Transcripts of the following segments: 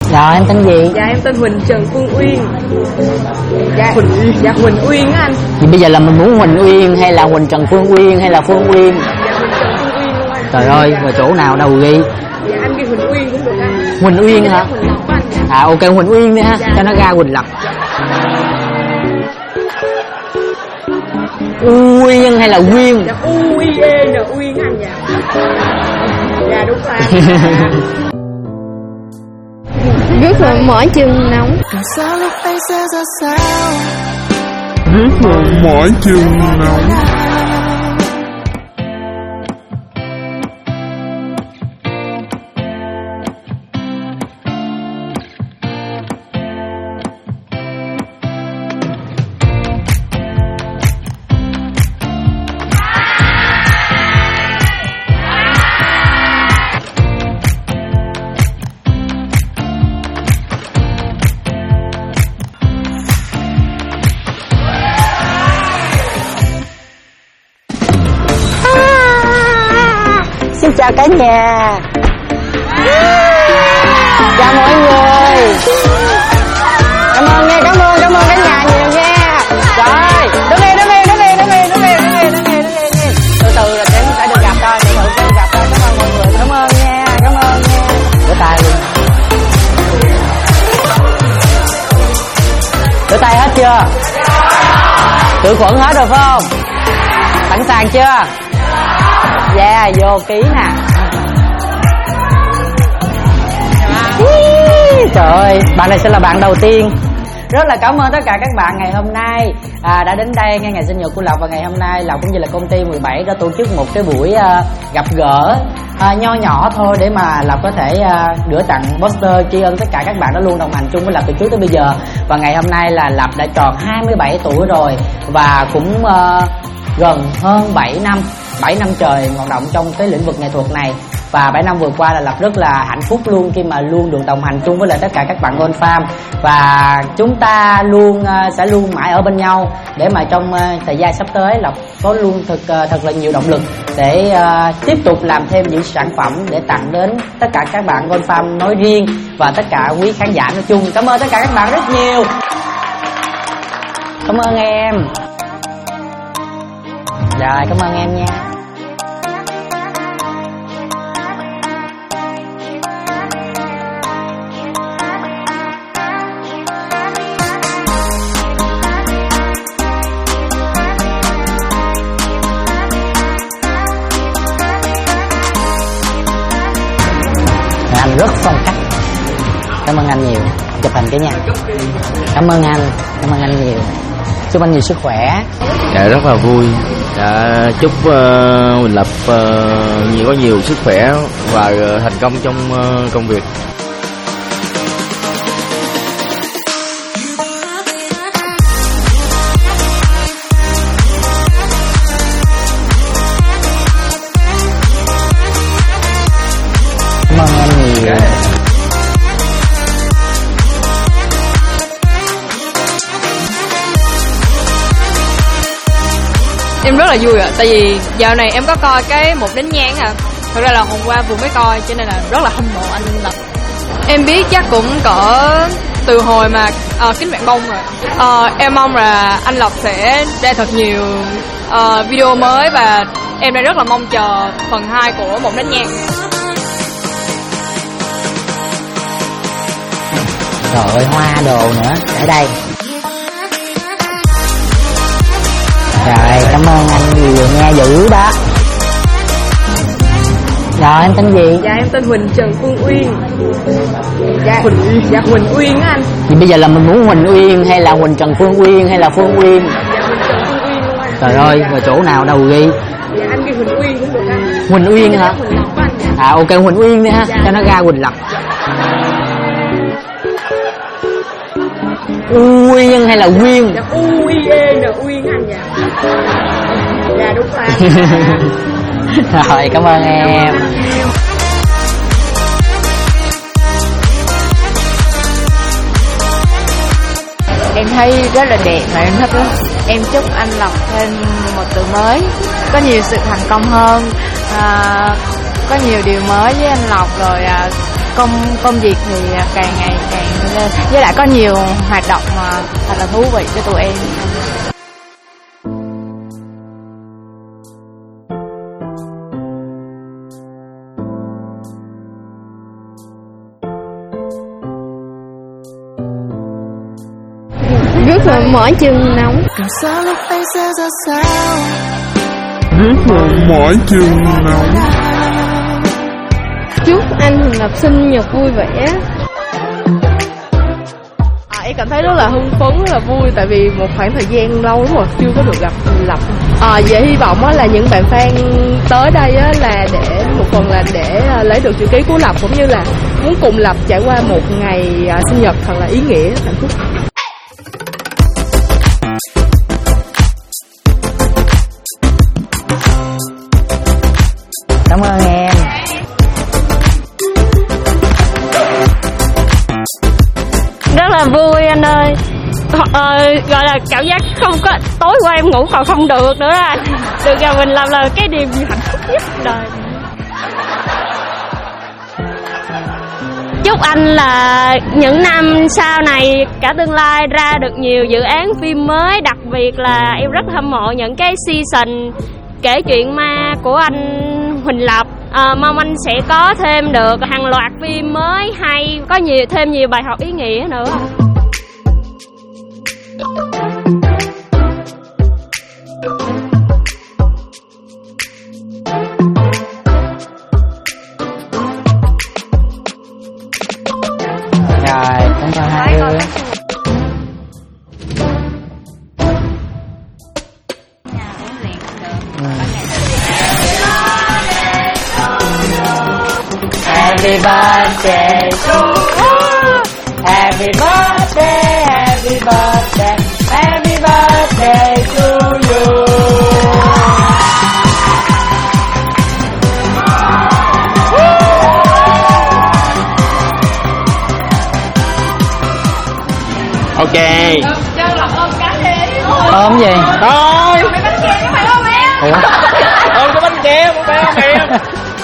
Rồi em tên gì? Dạ em tên Huỳnh Trần Phương Uyên. Dạ Huỳnh Uyên á anh. Thì bây giờ là mình muốn Huỳnh Uyên hay là Huỳnh Trần Phương Uyên hay là Phương Uyên? Dạ Huỳnh Trần Phương Uyên luôn anh. Trời ơi, rồi chỗ nào đâu ghi? Dạ anh ghi Huỳnh Uyên cũng được anh. Huỳnh Uyên hả? Huỳnh Ngọc của anh dạ. À ok, Huỳnh Uyên đi ha, Dạ. cho nó ra Huỳnh Lập. Uyên hay là Uyên? Dạ Uyên anh dạ. Dạ đúng rồi anh. Rất là mỏi chân nóng. Rất là mỏi chân nóng. Xin chào cả nhà. Chào mọi người. Cảm ơn nha, cảm ơn cả nhà nhiều nha. Trời, đứng đi. Từ từ là để phải được gặp thôi, từ từ được gặp thôi. Cảm ơn mọi người, cảm ơn nha. Rửa tay luôn. Rửa tay hết chưa? Khử khuẩn hết rồi phải không? Sẵn sàng chưa? Yeah, vô ký nè. Trời ơi, bạn này sẽ là bạn đầu tiên. Rất là cảm ơn tất cả các bạn ngày hôm nay đã đến đây ngay ngày sinh nhật của Lộc. Và ngày hôm nay Lộc cũng như là công ty 17 đã tổ chức một cái buổi gặp gỡ nho nhỏ thôi, để mà Lộc có thể gửi tặng poster tri ân tất cả các bạn đã luôn đồng hành chung với Lộc từ trước tới bây giờ. Và ngày hôm nay là Lộc đã tròn 27 tuổi rồi, và cũng gần hơn 7 năm trời hoạt động trong cái lĩnh vực nghệ thuật này. Và 7 năm vừa qua là Lộc rất là hạnh phúc luôn, khi mà luôn được đồng hành chung với lại tất cả các bạn Gold Farm. Và chúng ta sẽ luôn mãi ở bên nhau, để mà trong thời gian sắp tới Lộc có luôn thật là nhiều động lực để tiếp tục làm thêm những sản phẩm để tặng đến tất cả các bạn Gold Farm nói riêng và tất cả quý khán giả nói chung. Cảm ơn tất cả các bạn rất nhiều. Cảm ơn em. Rồi, cảm ơn em nha. Anh rất phong cách. Cảm ơn anh nhiều. Chụp hình cái nha. Cảm ơn anh nhiều. Chúc anh nhiều sức khỏe. Dạ rất là vui. Chúc Huỳnh Lập có nhiều sức khỏe và thành công trong công việc. Cảm ơn em nhiều. Em rất là vui tại vì dạo này em có coi cái Một Đến Nhang thật ra là hôm qua vừa mới coi, cho nên là rất là hâm mộ anh Lập. Em biết chắc cũng cỡ từ hồi mà Kính Bạn Bông rồi. Em mong là anh Lập sẽ ra thật nhiều video mới, và em đang rất là mong chờ phần 2 của Một Đến Nhang. Trời ơi, hoa đồ nữa. Ở đây. Rồi, cảm ơn anh nhiều nha, dữ đó. Rồi, em tên gì? Dạ em tên Huỳnh Trần Phương Uyên. Dạ Huỳnh Uyên á anh. Thì bây giờ là mình muốn Huỳnh Uyên hay là Huỳnh Trần Phương Uyên hay là Phương Uyên? Dạ Huỳnh Trần Phương Uyên luôn anh. Trời ơi, rồi chỗ nào đâu ghi? Dạ anh ghi Huỳnh Uyên cũng được anh. Huỳnh Uyên hả? Huỳnh Ngọc của anh dạ. À ok, Huỳnh Uyên đi ha, Dạ. cho nó ra Huỳnh Lập. Uyên hay là Uyên? Dạ Uyên anh dạ. Dạ đúng rồi anh. Rồi, cảm ơn em. Em thấy rất là đẹp và em thích lắm. Em chúc anh Lộc thêm một từ mới, có nhiều sự thành công hơn, có nhiều điều mới với anh Lộc, rồi công việc thì càng ngày càng lên, với lại có nhiều hoạt động mà thật là thú vị cho tụi em. Rất là mỏi chân nóng. Rất là mỏi chân nóng. Chúc anh Huỳnh Lập sinh nhật vui vẻ. Em cảm thấy rất là hưng phấn, rất là vui, tại vì một khoảng thời gian lâu lắm rồi chưa có được gặp Huỳnh Lập. Vậy hy vọng là những bạn fan tới đây là để một phần là để lấy được chữ ký của Lập, cũng như là muốn cùng Lập trải qua một ngày sinh nhật thật là ý nghĩa, hạnh phúc. Cảm ơn em. Rất là vui anh ơi. Gọi là cảm giác không có, tối qua em ngủ còn không được nữa anh. Được gặp mình làm là cái niềm hạnh phúc nhất đời. Chúc anh là những năm sau này cả tương lai ra được nhiều dự án phim mới, đặc biệt là em rất hâm mộ những cái season kể chuyện ma của anh Huỳnh Lập. Mong anh sẽ có thêm được hàng loạt phim mới hay, có thêm nhiều bài học ý nghĩa nữa. Rồi, cảm ơn hai đứa. Happy birthday to you. Happy birthday, happy birthday, happy birthday to you. Ok. Ôm gì? Thôi. Mấy bánh kem chứ phải không em? Ủa? Ôm cái bánh kem, không phải ôm em.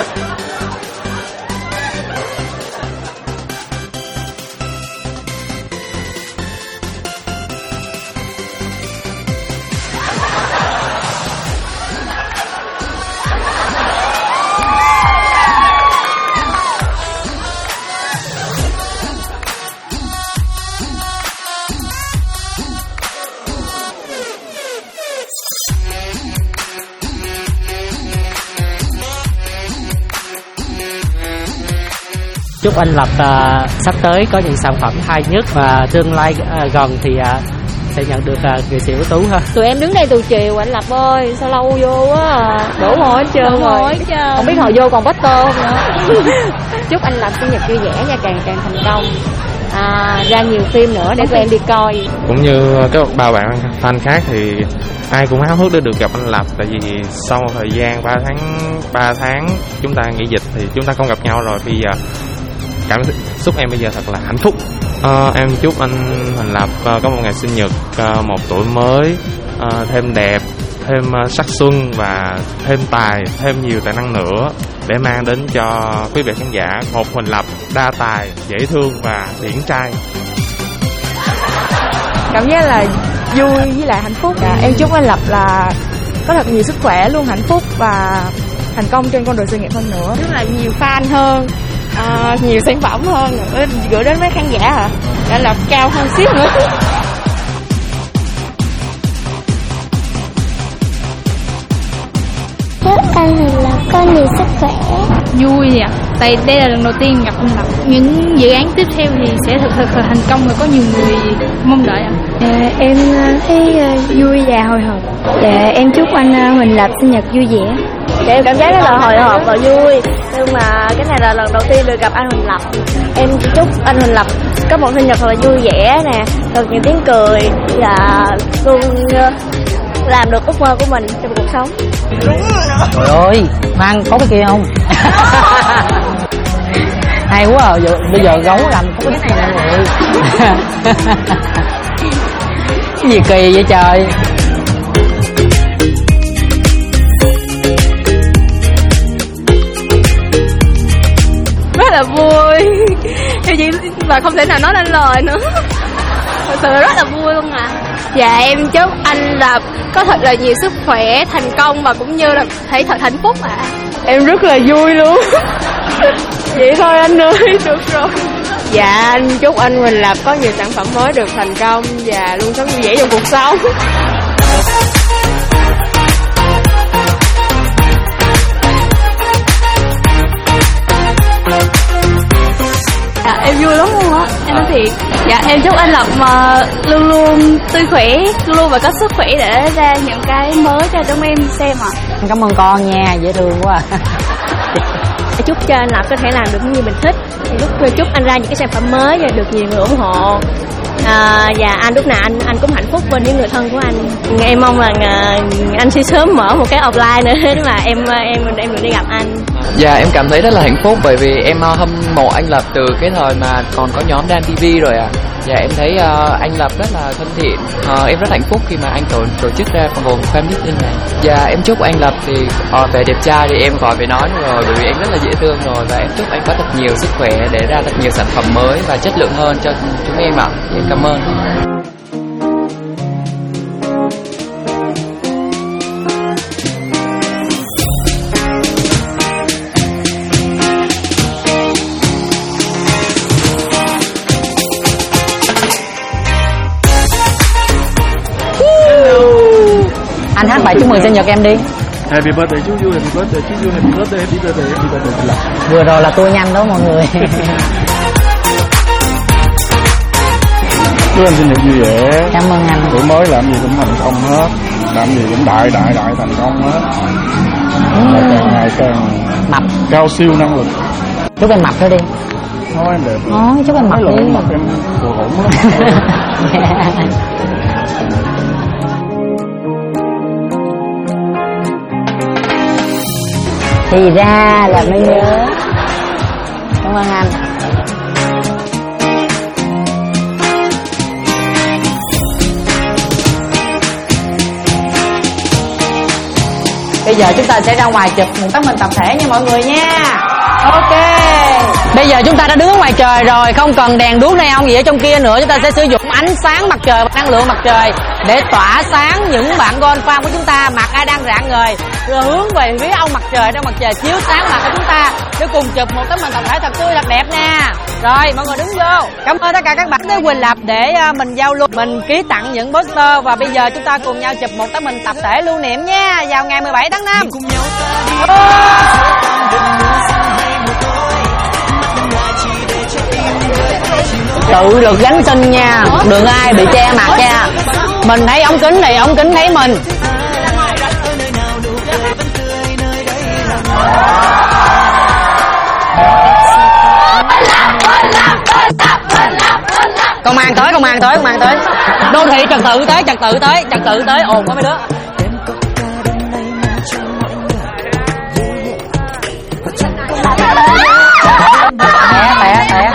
Chúc anh Lập sắp tới có những sản phẩm hay nhất, và tương lai gần thì sẽ nhận được nghệ sĩ ưu tú ha. Tụi em đứng đây từ chiều anh Lập ơi, sao lâu vô quá à. Đổ mồ hết trơn rồi. Không biết hồi vô còn butter không nữa. Chúc anh Lập sinh nhật vui vẻ nha, càng thành công, ra nhiều phim nữa để tụi em đi coi. Cũng như các bao bạn fan khác thì ai cũng háo hức để được gặp anh Lập, tại vì sau một thời gian 3 tháng chúng ta nghỉ dịch thì chúng ta không gặp nhau rồi. Bây giờ cảm xúc em bây giờ thật là hạnh phúc. Em chúc anh Huỳnh Lập có một ngày sinh nhật, một tuổi mới, thêm đẹp, thêm sắc xuân và thêm tài, thêm nhiều tài năng nữa để mang đến cho quý vị khán giả một Huỳnh Lập đa tài, dễ thương và điển trai. Cảm giác là vui với lại hạnh phúc. Em chúc anh Lập là có thật nhiều sức khỏe, luôn hạnh phúc và thành công trên con đường sự nghiệp hơn nữa. Rất là nhiều fan hơn, nhiều sản phẩm hơn nữa gửi đến mấy khán giả hả? Để Lập cao hơn xíu nữa. Chúc anh Huỳnh Lập có nhiều sức khỏe. Vui ạ, tại đây là lần đầu tiên gặp anh Lập. Những dự án tiếp theo thì sẽ thực thành công và có nhiều người mong đợi ạ. Em thấy vui và hồi hộp. Em chúc anh Huỳnh Lập sinh nhật vui vẻ. Em cảm giác rất là hồi hộp và vui, nhưng mà cái này là lần đầu tiên được gặp anh Huỳnh Lập. Em chúc anh Huỳnh Lập có một sinh nhật thật là vui vẻ nè, thật nhiều tiếng cười và luôn làm được ước mơ của mình trong cuộc sống. Trời ơi, mang có cái kia không? Hay quá à, bây giờ gấu làm có cái này rồi. Cái gì kỳ vậy trời. Rất là vui. Điều gì và không thể nào nói lên lời nữa. Thật sự rất là vui luôn à. Dạ em chúc anh Lập có thật là nhiều sức khỏe, thành công và cũng như là thấy thật hạnh phúc ạ. Em rất là vui luôn. Vậy thôi anh ơi, được rồi. Dạ anh chúc anh Huỳnh Lập có nhiều sản phẩm mới được thành công và luôn sống vui vẻ trong cuộc sống. Dạ, em vui lắm luôn á, em nói thiệt. Dạ, em chúc anh Lập mà luôn luôn tươi khỏe, luôn luôn và có sức khỏe để ra những cái mới cho chúng em xem ạ. Cảm ơn con nha, dễ thương quá. Chúc cho anh Lập có thể làm được như mình thích. Chúc anh ra những cái sản phẩm mới và được nhiều người ủng hộ. Và anh lúc nào anh cũng hạnh phúc bên những người thân của anh. Em mong là anh sẽ sớm mở một cái offline nữa để mà em được đi gặp anh. Dạ em cảm thấy rất là hạnh phúc bởi vì em hâm mộ anh Lập từ cái thời mà còn có nhóm Dan TV rồi ạ. Dạ em thấy anh Lập rất là thân thiện. Em rất hạnh phúc khi mà anh tổ chức ra vòng fan meeting này. Dạ em chúc anh Lập thì về đẹp trai thì em khỏi phải nói rồi bởi vì anh rất là dễ thương rồi, và em chúc anh có thật nhiều sức khỏe để ra thật nhiều sản phẩm mới và chất lượng hơn cho chúng em ạ. Em cảm ơn. Anh hát bài chúc mừng sinh nhật em đi. Happy birthday chú vui, happy birthday chú vui, happy birthday, happy birthday, happy birthday. Vừa rồi là tôi nhanh đó mọi người. Chúc anh sinh nhật vui vẻ. Cảm ơn anh. Tuổi mới làm gì cũng thành công hết, làm gì cũng đại thành công hết. Và càng ngày càng mập, cao siêu năng lực. chúc em mập thôi đi. Nói em đẹp. Nói chúc em mập đi. Mập em vừa hổn lắm. Thì ra là mới nhớ. Cảm ơn anh. Bây giờ chúng ta sẽ ra ngoài chụp một tấm hình tập thể nha mọi người nha. Ok. Bây giờ chúng ta đã đứng ở ngoài trời rồi, không cần đèn đuốc này không gì ở trong kia nữa. Chúng ta sẽ sử dụng ánh sáng mặt trời và năng lượng mặt trời để tỏa sáng những bạn golf fan của chúng ta. Mặt ai đang rạng ngời rồi hướng về phía ông mặt trời, để mặt trời chiếu sáng mặt của chúng ta để cùng chụp một tấm hình tập thể thật tươi thật đẹp nha. Rồi mọi người đứng vô. Cảm ơn tất cả các bạn tới Huỳnh Lập để mình giao lưu, mình ký tặng những poster. Và bây giờ chúng ta cùng nhau chụp một tấm hình tập thể lưu niệm nha, vào ngày 17 tháng 5. Tự lực gánh sinh nha, đừng ai bị che mặt nha. Mình thấy ống kính thì ống kính thấy mình. Công an tới, công an tới, công an tới. Đô thị trật tự tới, trật tự tới, trật tự tới, ồn quá mấy đứa. Té.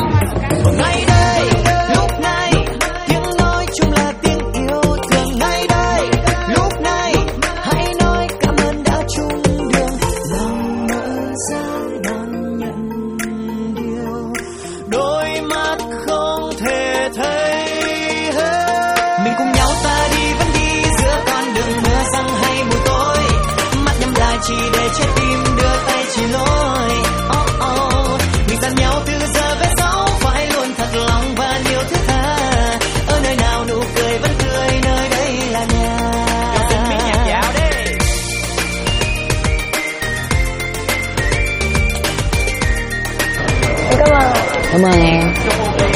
Chỉ để trái tim đưa tay chỉ lối. Mình dặn nhau từ giờ về sau phải luôn thật lòng và nhiều thứ tha. Ở nơi nào nụ cười vẫn tươi, nơi đây là nhà. Xin miếng nhạc dạo đi. Cảm ơn em.